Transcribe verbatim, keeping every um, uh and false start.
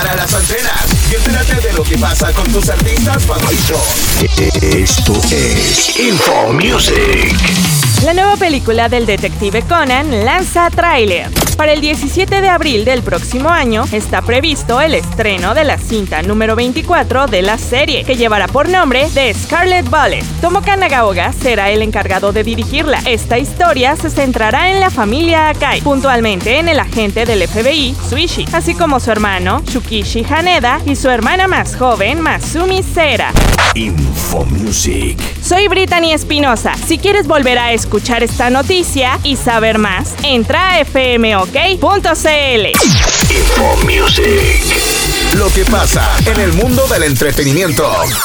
para las antenas y entérate de lo que pasa con tus artistas favoritos. Esto es Info Music. La nueva película del detective Conan lanza tráiler. Para el diecisiete de abril del próximo año está previsto el estreno de la cinta número veinticuatro de la serie, que llevará por nombre The Scarlet Bullet. Tomoka Nagaoka será el encargado de dirigirla. Esta historia se centrará en la familia Akai, puntualmente en el agente del F B I, Suishi, así como su hermano, Shukichi Haneda, y su hermana más joven, Masumi Sera. Info Music. Soy Brittany Espinosa. Si quieres volver a escuchar esta noticia y saber más, entra a f m o k punto c l. Info Music. Lo que pasa en el mundo del entretenimiento.